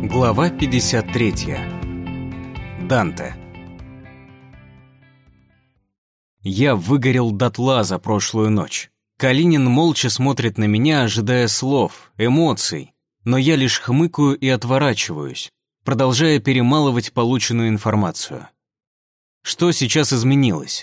Глава 53. Данте. Я выгорел дотла за прошлую ночь. Калинин молча смотрит на меня, ожидая слов, эмоций, но я лишь хмыкаю и отворачиваюсь, продолжая перемалывать полученную информацию. Что сейчас изменилось?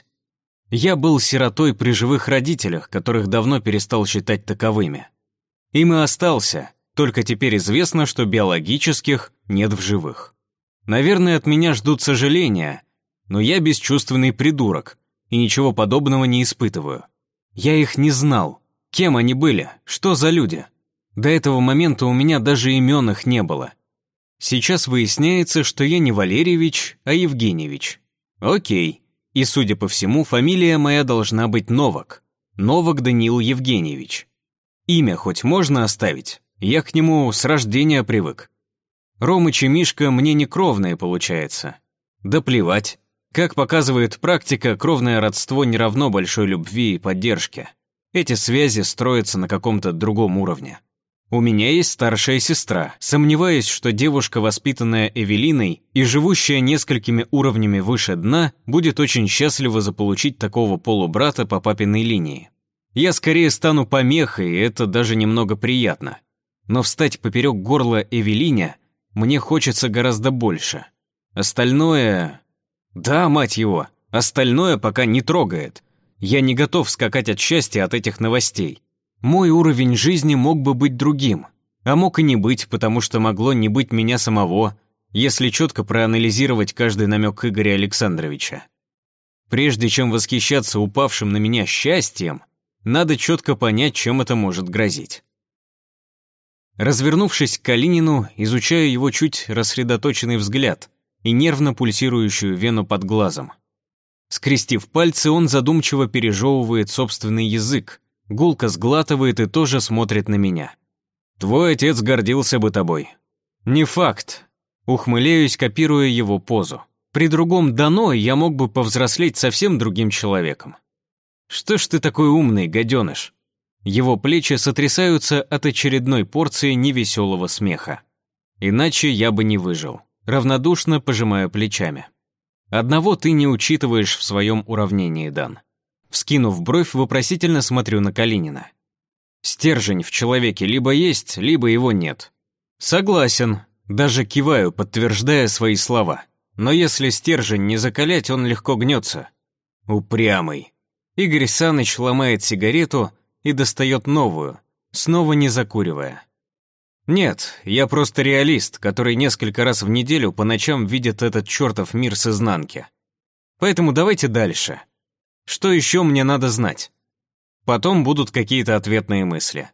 Я был сиротой при живых родителях, которых давно перестал считать таковыми. Им и остался. Только теперь известно, что биологических нет в живых. Наверное, от меня ждут сожаления, но я бесчувственный придурок и ничего подобного не испытываю. Я их не знал. Кем они были? Что за люди? До этого момента у меня даже имен их не было. Сейчас выясняется, что я не Валерьевич, а Евгеньевич. Окей. И, судя по всему, фамилия моя должна быть Новак. Новак Даниил Евгеньевич. Имя хоть можно оставить? Я к нему с рождения привык. Ромыч и Мишка мне не кровные, получается. Да плевать. Как показывает практика, кровное родство не равно большой любви и поддержке. Эти связи строятся на каком-то другом уровне. У меня есть старшая сестра. Сомневаюсь, что девушка, воспитанная Эвелиной и живущая несколькими уровнями выше дна, будет очень счастлива заполучить такого полубрата по папиной линии. Я скорее стану помехой, и это даже немного приятно. Но встать поперек горла Эвелине мне хочется гораздо больше. Остальное... Да, мать его, остальное пока не трогает. Я не готов скакать от счастья от этих новостей. Мой уровень жизни мог бы быть другим. А мог и не быть, потому что могло не быть меня самого, если четко проанализировать каждый намек Игоря Александровича. Прежде чем восхищаться упавшим на меня счастьем, надо четко понять, чем это может грозить. Развернувшись к Калинину, изучаю его чуть рассредоточенный взгляд и нервно пульсирующую вену под глазом. Скрестив пальцы, он задумчиво пережевывает собственный язык, гулко сглатывает и тоже смотрит на меня. «Твой отец гордился бы тобой». «Не факт». Ухмыляюсь, копируя его позу. При другом дано я мог бы повзрослеть совсем другим человеком. «Что ж ты такой умный, гаденыш?» Его плечи сотрясаются от очередной порции невеселого смеха. Иначе я бы не выжил. Равнодушно пожимаю плечами. Одного ты не учитываешь в своем уравнении, Дан. Вскинув бровь, вопросительно смотрю на Калинина. Стержень в человеке либо есть, либо его нет. Согласен. Даже киваю, подтверждая свои слова. Но если стержень не закалять, он легко гнется. Упрямый. Игорь Саныч ломает сигарету и достает новую, снова не закуривая. Нет, я просто реалист, который несколько раз в неделю по ночам видит этот чертов мир с изнанки. Поэтому давайте дальше. Что еще мне надо знать? Потом будут какие-то ответные мысли.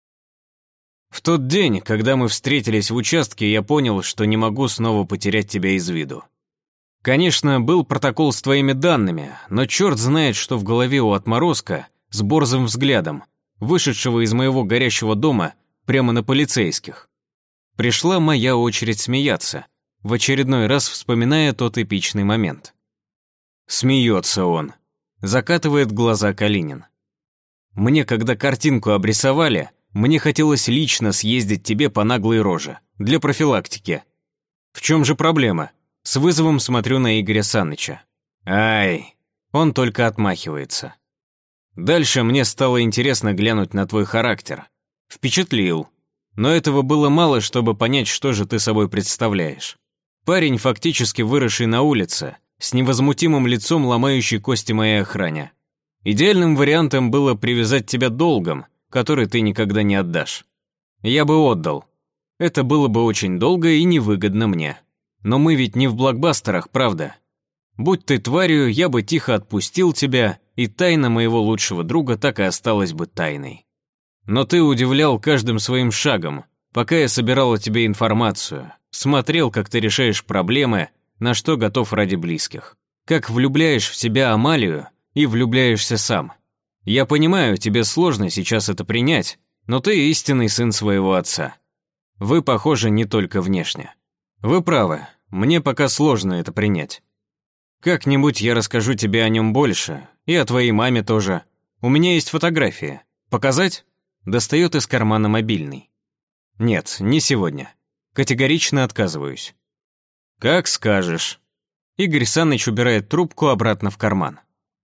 В тот день, когда мы встретились в участке, я понял, что не могу снова потерять тебя из виду. Конечно, был протокол с твоими данными, но черт знает, что в голове у отморозка с борзым взглядом, вышедшего из моего горящего дома прямо на полицейских. Пришла моя очередь смеяться, в очередной раз вспоминая тот эпичный момент. Смеется он. Закатывает глаза Калинин. Мне, когда картинку обрисовали, мне хотелось лично съездить тебе по наглой роже, для профилактики. В чем же проблема? С вызовом смотрю на Игоря Саныча. Ай, он только отмахивается. Дальше мне стало интересно глянуть на твой характер. Впечатлил. Но этого было мало, чтобы понять, что же ты собой представляешь. Парень, фактически выросший на улице, с невозмутимым лицом, ломающий кости моей охране. Идеальным вариантом было привязать тебя долгом, который ты никогда не отдашь. Я бы отдал. Это было бы очень долго и невыгодно мне. Но мы ведь не в блокбастерах, правда? Будь ты тварью, я бы тихо отпустил тебя, и тайна моего лучшего друга так и осталась бы тайной. Но ты удивлял каждым своим шагом, пока я собирал о тебе информацию, смотрел, как ты решаешь проблемы, на что готов ради близких, как влюбляешь в себя Амалию и влюбляешься сам. Я понимаю, тебе сложно сейчас это принять, но ты истинный сын своего отца. Вы похожи не только внешне. Вы правы, мне пока сложно это принять. Как-нибудь я расскажу тебе о нем больше, и о твоей маме тоже. У меня есть фотографии. Показать? Достает из кармана мобильный. Нет, не сегодня. Категорично отказываюсь. Как скажешь. Игорь Саныч убирает трубку обратно в карман.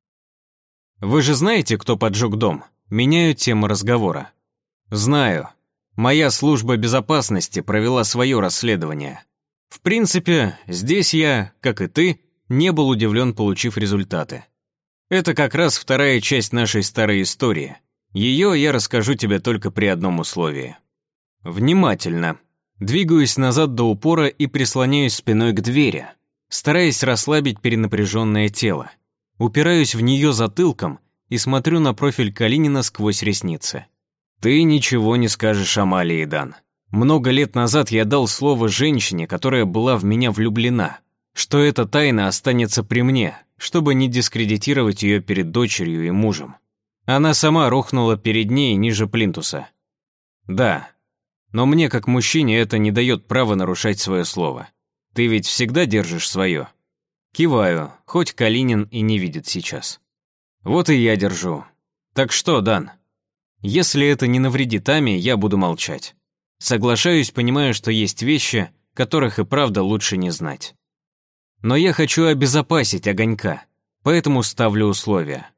Вы же знаете, кто поджег дом? Меняю тему разговора. Знаю. Моя служба безопасности провела свое расследование. В принципе, здесь я, как и ты, не был удивлен, получив результаты. Это как раз вторая часть нашей старой истории. Ее я расскажу тебе только при одном условии. Внимательно. Двигаюсь назад до упора и прислоняюсь спиной к двери, стараясь расслабить перенапряженное тело. Упираюсь в нее затылком и смотрю на профиль Калинина сквозь ресницы. Ты ничего не скажешь Амалии, Дан. Много лет назад я дал слово женщине, которая была в меня влюблена, что эта тайна останется при мне, чтобы не дискредитировать ее перед дочерью и мужем. Она сама рухнула перед ней ниже плинтуса. Да, но мне как мужчине это не дает права нарушать свое слово. Ты ведь всегда держишь свое. Киваю, хоть Калинин и не видит сейчас. Вот и я держу. Так что, Дан? Если это не навредит Аме, я буду молчать. Соглашаюсь, понимая, что есть вещи, которых и правда лучше не знать. Но я хочу обезопасить Огонька, поэтому ставлю условия.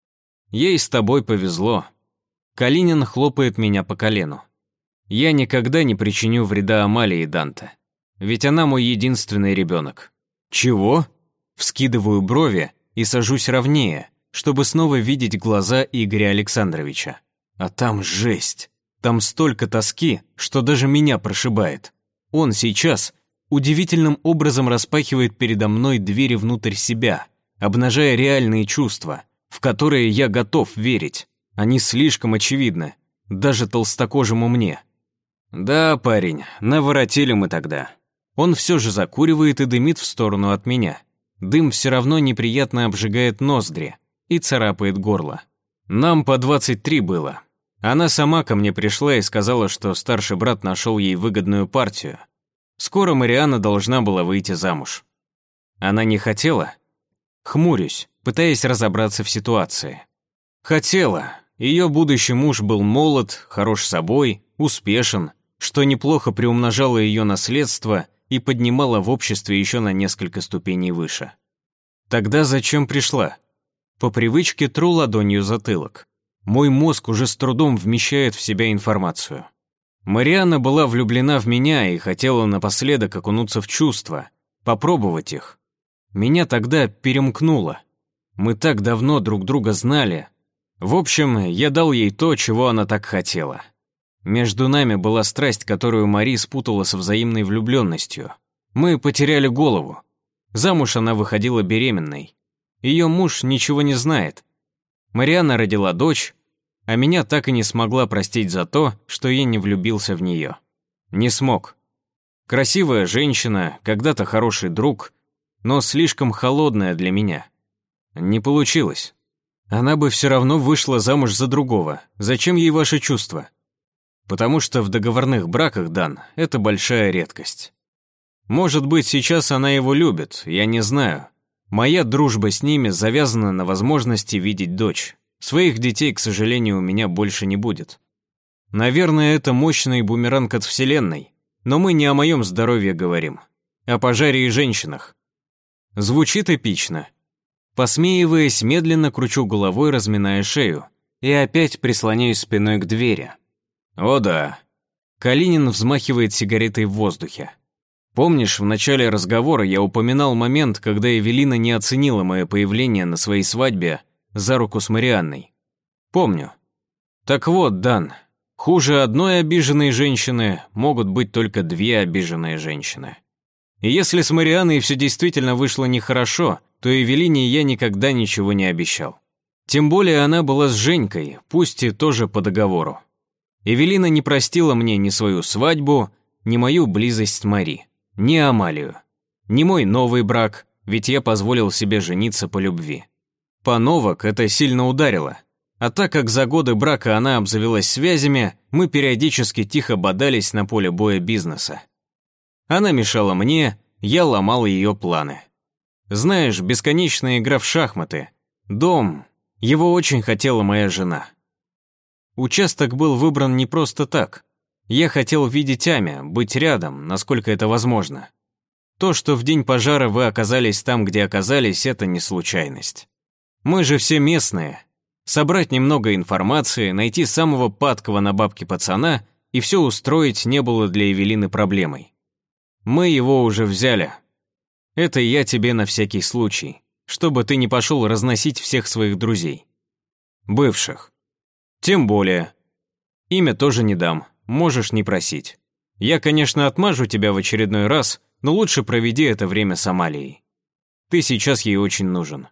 Ей с тобой повезло. Калинин хлопает меня по колену. Я никогда не причиню вреда Амалии, Данте. Ведь она мой единственный ребенок. Чего? Вскидываю брови и сажусь ровнее, чтобы снова видеть глаза Игоря Александровича. А там жесть. Там столько тоски, что даже меня прошибает. Он сейчас удивительным образом распахивает передо мной двери внутрь себя, обнажая реальные чувства, в которые я готов верить. Они слишком очевидны, даже толстокожему мне. Да, парень, наворотили мы тогда. Он все же закуривает и дымит в сторону от меня. Дым все равно неприятно обжигает ноздри и царапает горло. Нам по 23 было. Она сама ко мне пришла и сказала, что старший брат нашел ей выгодную партию. Скоро Марианна должна была выйти замуж. Она не хотела? Хмурюсь, пытаясь разобраться в ситуации. Хотела. Ее будущий муж был молод, хорош собой, успешен, что неплохо приумножало ее наследство и поднимало в обществе еще на несколько ступеней выше. Тогда зачем пришла? По привычке тру ладонью затылок. Мой мозг уже с трудом вмещает в себя информацию. Марианна была влюблена в меня и хотела напоследок окунуться в чувства, попробовать их. Меня тогда перемкнуло. Мы так давно друг друга знали. В общем, я дал ей то, чего она так хотела. Между нами была страсть, которую Мари спутала со взаимной влюбленностью. Мы потеряли голову. Замуж она выходила беременной. Ее муж ничего не знает. Марианна родила дочь, а меня так и не смогла простить за то, что я не влюбился в нее. Не смог. Красивая женщина, когда-то хороший друг, но слишком холодная для меня. Не получилось. Она бы все равно вышла замуж за другого. Зачем ей ваши чувства? Потому что в договорных браках, Дан, это большая редкость. Может быть, сейчас она его любит, я не знаю. Моя дружба с ними завязана на возможности видеть дочь. Своих детей, к сожалению, у меня больше не будет. Наверное, это мощный бумеранг от Вселенной, но мы не о моем здоровье говорим, о пожаре и женщинах. Звучит эпично. Посмеиваясь, медленно кручу головой, разминая шею, и опять прислоняюсь спиной к двери. О да. Калинин взмахивает сигаретой в воздухе. Помнишь, в начале разговора я упоминал момент, когда Эвелина не оценила мое появление на своей свадьбе за руку с Марианной? Помню. Так вот, Дан, хуже одной обиженной женщины могут быть только две обиженные женщины. И если с Марианной все действительно вышло нехорошо, то Эвелине я никогда ничего не обещал. Тем более она была с Женькой, пусть и тоже по договору. Эвелина не простила мне ни свою свадьбу, ни мою близость с Мари, ни Амалию, ни мой новый брак, ведь я позволил себе жениться по любви. По новок это сильно ударило. А так как за годы брака она обзавелась связями, мы периодически тихо бодались на поле боя бизнеса. Она мешала мне, я ломал ее планы. Знаешь, бесконечная игра в шахматы. Дом, его очень хотела моя жена. Участок был выбран не просто так. Я хотел видеть Амя, быть рядом, насколько это возможно. То, что в день пожара вы оказались там, где оказались, это не случайность. Мы же все местные. Собрать немного информации, найти самого падкого на бабки пацана и все устроить не было для Эвелины проблемой. Мы его уже взяли. Это я тебе на всякий случай, чтобы ты не пошел разносить всех своих друзей. Бывших. Тем более. Имя тоже не дам, можешь не просить. Я, конечно, отмажу тебя в очередной раз, но лучше проведи это время с Амалией. Ты сейчас ей очень нужен.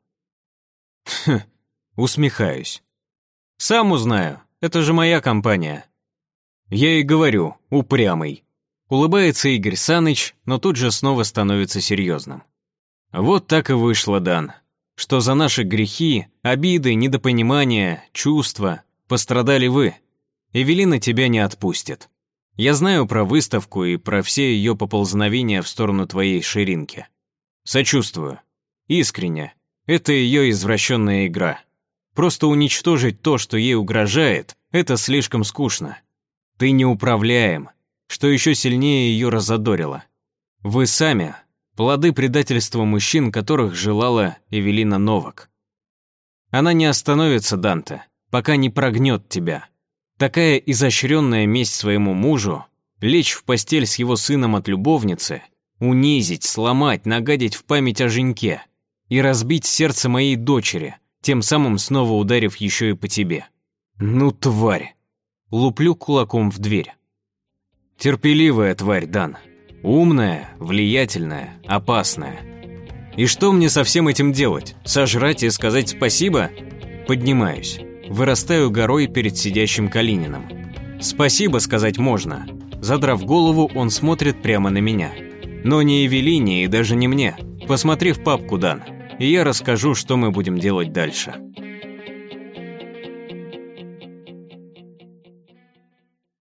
Усмехаюсь. Сам узнаю, это же моя компания. Я и говорю, упрямый. Улыбается Игорь Саныч, но тут же снова становится серьезным. Вот так и вышло, Дан, что за наши грехи, обиды, недопонимания, чувства пострадали вы. Эвелина тебя не отпустит. Я знаю про выставку и про все ее поползновения в сторону твоей ширинки. Сочувствую. Искренне. Это ее извращенная игра. Просто уничтожить то, что ей угрожает, это слишком скучно. Ты неуправляем, что еще сильнее ее разодорило. Вы сами – плоды предательства мужчин, которых желала Эвелина Новак. Она не остановится, Данте, пока не прогнет тебя. Такая изощренная месть своему мужу, лечь в постель с его сыном от любовницы, унизить, сломать, нагадить в память о женьке и разбить сердце моей дочери, тем самым снова ударив еще и по тебе. Ну, тварь! Луплю кулаком в дверь. Терпеливая тварь, Дан. Умная, влиятельная, опасная. И что мне со всем этим делать? Сожрать и сказать спасибо? Поднимаюсь. Вырастаю горой перед сидящим Калининым. Спасибо сказать можно. Задрав голову, он смотрит прямо на меня. Но не Эвелине и даже не мне. Посмотри в папку, Дан, и я расскажу, что мы будем делать дальше.